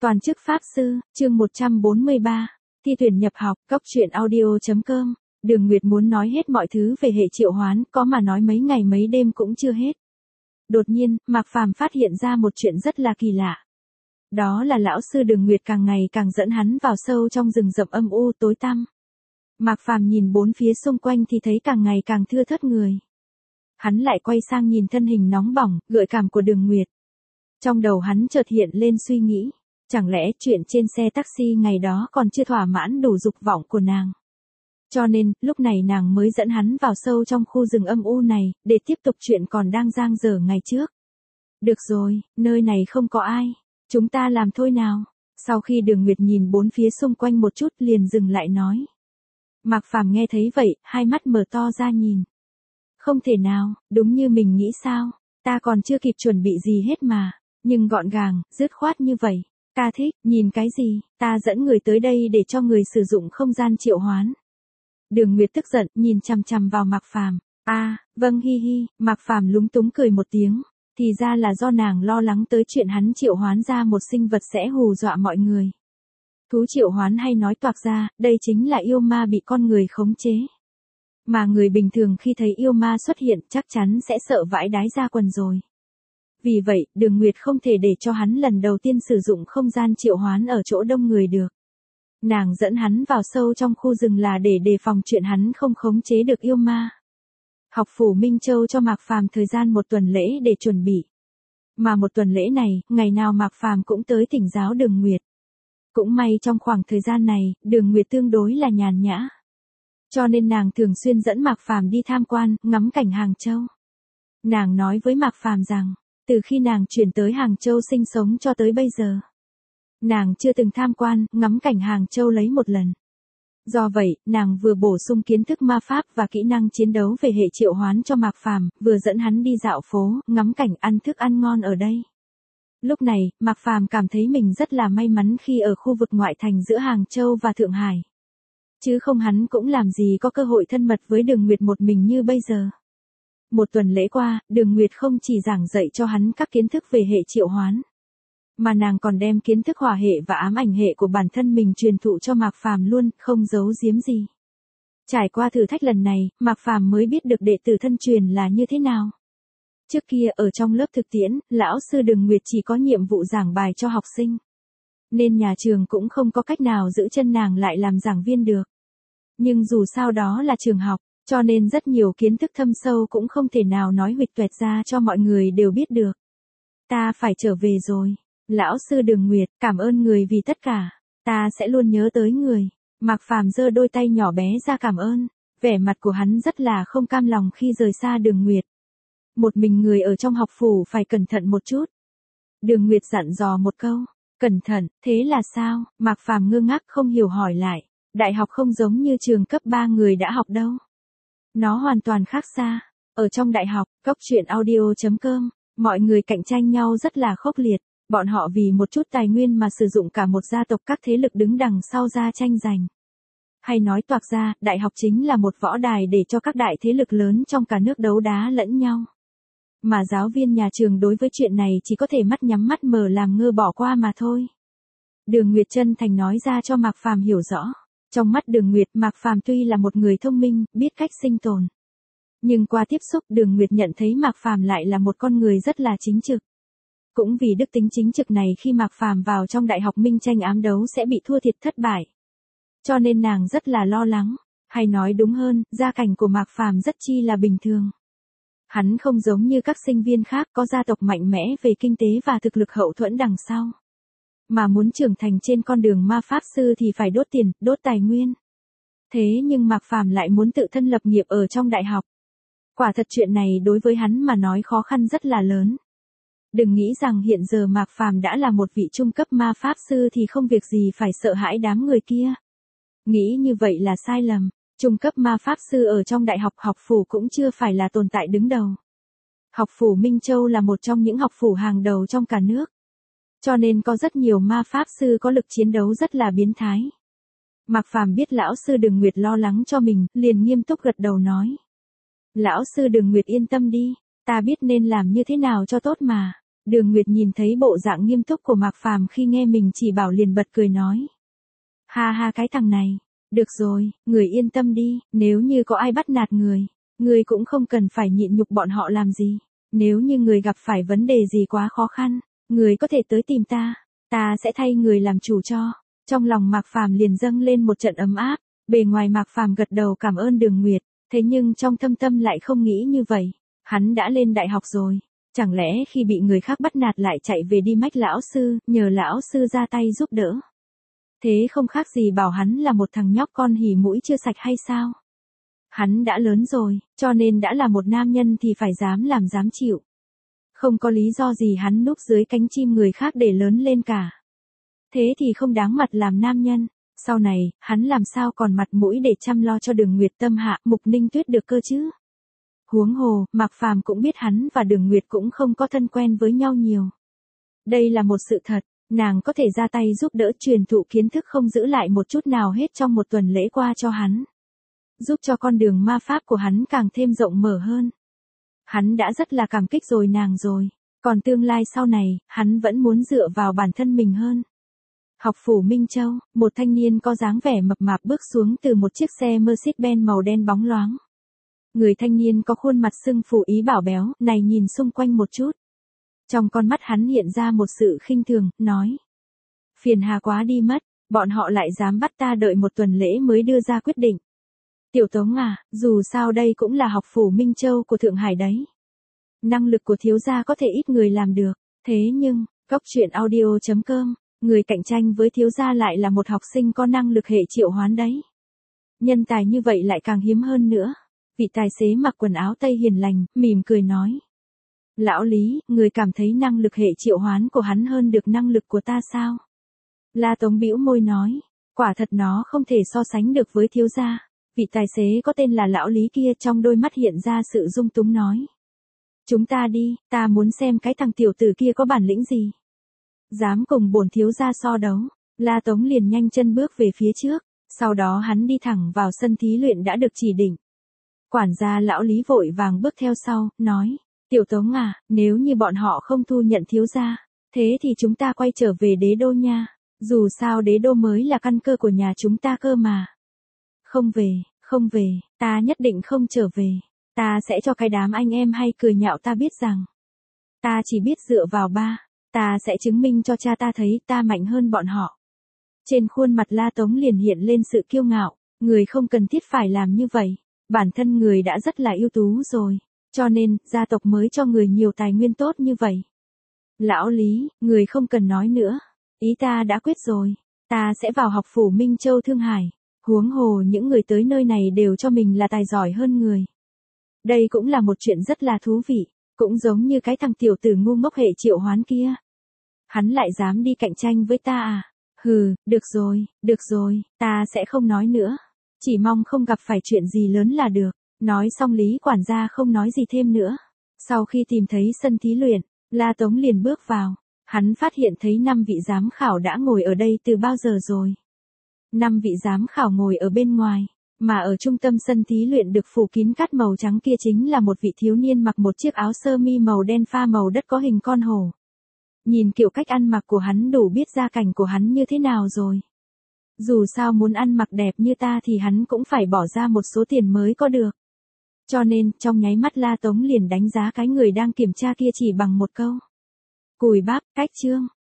Toàn chức Pháp Sư, chương 143, thi tuyển nhập học, Cóc truyện audio.com. Đường Nguyệt muốn nói hết mọi thứ về hệ triệu hoán, có mà nói mấy ngày mấy đêm cũng chưa hết. Đột nhiên, Mạc Phàm phát hiện ra một chuyện rất là kỳ lạ. Đó là lão sư Đường Nguyệt càng ngày càng dẫn hắn vào sâu trong rừng rậm âm u tối tăm. Mạc Phàm nhìn bốn phía xung quanh thì thấy càng ngày càng thưa thớt người. Hắn lại quay sang nhìn thân hình nóng bỏng, gợi cảm của Đường Nguyệt. Trong đầu hắn chợt hiện lên suy nghĩ. Chẳng lẽ chuyện trên xe taxi ngày đó còn chưa thỏa mãn đủ dục vọng của nàng. Cho nên, lúc này nàng mới dẫn hắn vào sâu trong khu rừng âm u này, để tiếp tục chuyện còn đang dang dở ngày trước. Được rồi, nơi này không có ai. Chúng ta làm thôi nào. Sau khi Đường Nguyệt nhìn bốn phía xung quanh một chút liền dừng lại nói. Mạc Phàm nghe thấy vậy, hai mắt mở to ra nhìn. Không thể nào, đúng như mình nghĩ sao. Ta còn chưa kịp chuẩn bị gì hết mà. Nhưng gọn gàng, dứt khoát như vậy. Ta thích, nhìn cái gì, ta dẫn người tới đây để cho người sử dụng không gian triệu hoán. Đường Nguyệt tức giận, nhìn chằm chằm vào Mạc Phàm. Vâng hi hi, Mạc Phàm lúng túng cười một tiếng. Thì ra là do nàng lo lắng tới chuyện hắn triệu hoán ra một sinh vật sẽ hù dọa mọi người. Thú triệu hoán hay nói toạc ra, đây chính là yêu ma bị con người khống chế. Mà người bình thường khi thấy yêu ma xuất hiện chắc chắn sẽ sợ vãi đái ra quần rồi. Vì vậy, Đường Nguyệt không thể để cho hắn lần đầu tiên sử dụng không gian triệu hoán ở chỗ đông người được. Nàng dẫn hắn vào sâu trong khu rừng là để đề phòng chuyện hắn không khống chế được yêu ma. Học phủ Minh Châu cho Mạc Phàm thời gian một tuần lễ để chuẩn bị. Mà một tuần lễ này, ngày nào Mạc Phàm cũng tới thỉnh giáo Đường Nguyệt. Cũng may trong khoảng thời gian này, Đường Nguyệt tương đối là nhàn nhã. Cho nên nàng thường xuyên dẫn Mạc Phàm đi tham quan, ngắm cảnh Hàng Châu. Nàng nói với Mạc Phàm rằng, từ khi nàng chuyển tới Hàng Châu sinh sống cho tới bây giờ, nàng chưa từng tham quan, ngắm cảnh Hàng Châu lấy một lần. Do vậy, nàng vừa bổ sung kiến thức ma pháp và kỹ năng chiến đấu về hệ triệu hoán cho Mạc Phàm, vừa dẫn hắn đi dạo phố, ngắm cảnh ăn thức ăn ngon ở đây. Lúc này, Mạc Phàm cảm thấy mình rất là may mắn khi ở khu vực ngoại thành giữa Hàng Châu và Thượng Hải. Chứ không hắn cũng làm gì có cơ hội thân mật với Đường Nguyệt một mình như bây giờ. Một tuần lễ qua, Đường Nguyệt không chỉ giảng dạy cho hắn các kiến thức về hệ triệu hoán, mà nàng còn đem kiến thức hỏa hệ và ám ảnh hệ của bản thân mình truyền thụ cho Mạc Phàm luôn, không giấu giếm gì. Trải qua thử thách lần này, Mạc Phàm mới biết được đệ tử thân truyền là như thế nào. Trước kia ở trong lớp thực tiễn, lão sư Đường Nguyệt chỉ có nhiệm vụ giảng bài cho học sinh. Nên nhà trường cũng không có cách nào giữ chân nàng lại làm giảng viên được. Nhưng dù sao đó là trường học, cho nên rất nhiều kiến thức thâm sâu cũng không thể nào nói huỵch toẹt ra cho mọi người đều biết được. Ta phải trở về rồi. Lão sư Đường Nguyệt, cảm ơn người vì tất cả. Ta sẽ luôn nhớ tới người. Mạc Phàm giơ đôi tay nhỏ bé ra cảm ơn. Vẻ mặt của hắn rất là không cam lòng khi rời xa Đường Nguyệt. Một mình người ở trong học phủ phải cẩn thận một chút. Đường Nguyệt dặn dò một câu. Cẩn thận, thế là sao? Mạc Phàm ngơ ngác không hiểu hỏi lại. Đại học không giống như trường cấp 3 người đã học đâu. Nó hoàn toàn khác xa. Ở trong đại học, Cóc truyện audio.com, mọi người cạnh tranh nhau rất là khốc liệt. Bọn họ vì một chút tài nguyên mà sử dụng cả một gia tộc các thế lực đứng đằng sau ra tranh giành. Hay nói toạc ra, đại học chính là một võ đài để cho các đại thế lực lớn trong cả nước đấu đá lẫn nhau. Mà giáo viên nhà trường đối với chuyện này chỉ có thể mắt nhắm mắt mở làm ngơ bỏ qua mà thôi. Đường Nguyệt chân thành nói ra cho Mạc Phàm hiểu rõ. Trong mắt Đường Nguyệt, Mạc Phàm tuy là một người thông minh, biết cách sinh tồn. Nhưng qua tiếp xúc, Đường Nguyệt nhận thấy Mạc Phàm lại là một con người rất là chính trực. Cũng vì đức tính chính trực này khi Mạc Phàm vào trong đại học minh tranh ám đấu sẽ bị thua thiệt thất bại. Cho nên nàng rất là lo lắng, hay nói đúng hơn, gia cảnh của Mạc Phàm rất chi là bình thường. Hắn không giống như các sinh viên khác có gia tộc mạnh mẽ về kinh tế và thực lực hậu thuẫn đằng sau. Mà muốn trưởng thành trên con đường ma pháp sư thì phải đốt tiền, đốt tài nguyên. Thế nhưng Mạc Phàm lại muốn tự thân lập nghiệp ở trong đại học. Quả thật chuyện này đối với hắn mà nói khó khăn rất là lớn. Đừng nghĩ rằng hiện giờ Mạc Phàm đã là một vị trung cấp ma pháp sư thì không việc gì phải sợ hãi đám người kia. Nghĩ như vậy là sai lầm. Trung cấp ma pháp sư ở trong đại học học phủ cũng chưa phải là tồn tại đứng đầu. Học phủ Minh Châu là một trong những học phủ hàng đầu trong cả nước. Cho nên có rất nhiều ma pháp sư có lực chiến đấu rất là biến thái. Mạc Phàm biết lão sư Đường Nguyệt lo lắng cho mình, liền nghiêm túc gật đầu nói. Lão sư Đường Nguyệt yên tâm đi, ta biết nên làm như thế nào cho tốt mà. Đường Nguyệt nhìn thấy bộ dạng nghiêm túc của Mạc Phàm khi nghe mình chỉ bảo liền bật cười nói. Ha ha cái thằng này, được rồi, người yên tâm đi, nếu như có ai bắt nạt người cũng không cần phải nhịn nhục bọn họ làm gì. Nếu như người gặp phải vấn đề gì quá khó khăn, người có thể tới tìm ta sẽ thay người làm chủ cho. Trong lòng Mạc Phàm liền dâng lên một trận ấm áp, bề ngoài Mạc Phàm gật đầu cảm ơn Đường Nguyệt, thế nhưng trong thâm tâm lại không nghĩ như vậy. Hắn đã lên đại học rồi, chẳng lẽ khi bị người khác bắt nạt lại chạy về đi mách lão sư, nhờ lão sư ra tay giúp đỡ. Thế không khác gì bảo hắn là một thằng nhóc con hỉ mũi chưa sạch hay sao? Hắn đã lớn rồi, cho nên đã là một nam nhân thì phải dám làm dám chịu. Không có lý do gì hắn núp dưới cánh chim người khác để lớn lên cả. Thế thì không đáng mặt làm nam nhân. Sau này, hắn làm sao còn mặt mũi để chăm lo cho Đường Nguyệt Tâm hạ Mục Ninh Tuyết được cơ chứ? Huống hồ, Mạc Phàm cũng biết hắn và Đường Nguyệt cũng không có thân quen với nhau nhiều. Đây là một sự thật, nàng có thể ra tay giúp đỡ truyền thụ kiến thức không giữ lại một chút nào hết trong một tuần lễ qua cho hắn. Giúp cho con đường ma pháp của hắn càng thêm rộng mở hơn. Hắn đã rất là cảm kích rồi nàng rồi, còn tương lai sau này, hắn vẫn muốn dựa vào bản thân mình hơn. Học phủ Minh Châu, một thanh niên có dáng vẻ mập mạp bước xuống từ một chiếc xe Mercedes-Benz màu đen bóng loáng. Người thanh niên có khuôn mặt sưng phù ý bảo béo, này nhìn xung quanh một chút. Trong con mắt hắn hiện ra một sự khinh thường, nói. Phiền hà quá đi mất, bọn họ lại dám bắt ta đợi một tuần lễ mới đưa ra quyết định. Tiểu Tống à, dù sao đây cũng là học phủ Minh Châu của Thượng Hải đấy. Năng lực của thiếu gia có thể ít người làm được, thế nhưng, Cóc Truyện Audio.com, người cạnh tranh với thiếu gia lại là một học sinh có năng lực hệ triệu hoán đấy. Nhân tài như vậy lại càng hiếm hơn nữa. Vị tài xế mặc quần áo tây hiền lành, mỉm cười nói. Lão Lý, người cảm thấy năng lực hệ triệu hoán của hắn hơn được năng lực của ta sao? La Tống bĩu môi nói, quả thật nó không thể so sánh được với thiếu gia. Vị tài xế có tên là Lão Lý kia trong đôi mắt hiện ra sự dung túng nói. Chúng ta đi, ta muốn xem cái thằng tiểu tử kia có bản lĩnh gì. Dám cùng bổn thiếu gia so đấu. La Tống liền nhanh chân bước về phía trước, sau đó hắn đi thẳng vào sân thí luyện đã được chỉ định. Quản gia Lão Lý vội vàng bước theo sau, nói, Tiểu Tống à, nếu như bọn họ không thu nhận thiếu gia, thế thì chúng ta quay trở về đế đô nha, dù sao đế đô mới là căn cơ của nhà chúng ta cơ mà. Không về, ta nhất định không trở về, ta sẽ cho cái đám anh em hay cười nhạo ta biết rằng, ta chỉ biết dựa vào ba, ta sẽ chứng minh cho cha ta thấy ta mạnh hơn bọn họ. Trên khuôn mặt La Tống liền hiện lên sự kiêu ngạo, người không cần thiết phải làm như vậy. Bản thân người đã rất là ưu tú rồi, cho nên, gia tộc mới cho người nhiều tài nguyên tốt như vậy. Lão Lý, người không cần nói nữa, ý ta đã quyết rồi, ta sẽ vào học phủ Minh Châu Thương Hải, huống hồ những người tới nơi này đều cho mình là tài giỏi hơn người. Đây cũng là một chuyện rất là thú vị, cũng giống như cái thằng tiểu tử ngu ngốc hệ triệu hoán kia. Hắn lại dám đi cạnh tranh với ta à? Hừ, được rồi, ta sẽ không nói nữa. Chỉ mong không gặp phải chuyện gì lớn là được. Nói xong Lý quản gia không nói gì thêm nữa. Sau khi tìm thấy sân thí luyện, La Tống liền bước vào. Hắn phát hiện thấy 5 vị giám khảo đã ngồi ở đây từ bao giờ rồi. 5 vị giám khảo ngồi ở bên ngoài, mà ở trung tâm sân thí luyện được phủ kín cát màu trắng kia chính là một vị thiếu niên mặc một chiếc áo sơ mi màu đen pha màu đất có hình con hổ. Nhìn kiểu cách ăn mặc của hắn đủ biết gia cảnh của hắn như thế nào rồi. Dù sao muốn ăn mặc đẹp như ta thì hắn cũng phải bỏ ra một số tiền mới có được. Cho nên, trong nháy mắt La Tống liền đánh giá cái người đang kiểm tra kia chỉ bằng một câu. Cùi bắp, cách chương.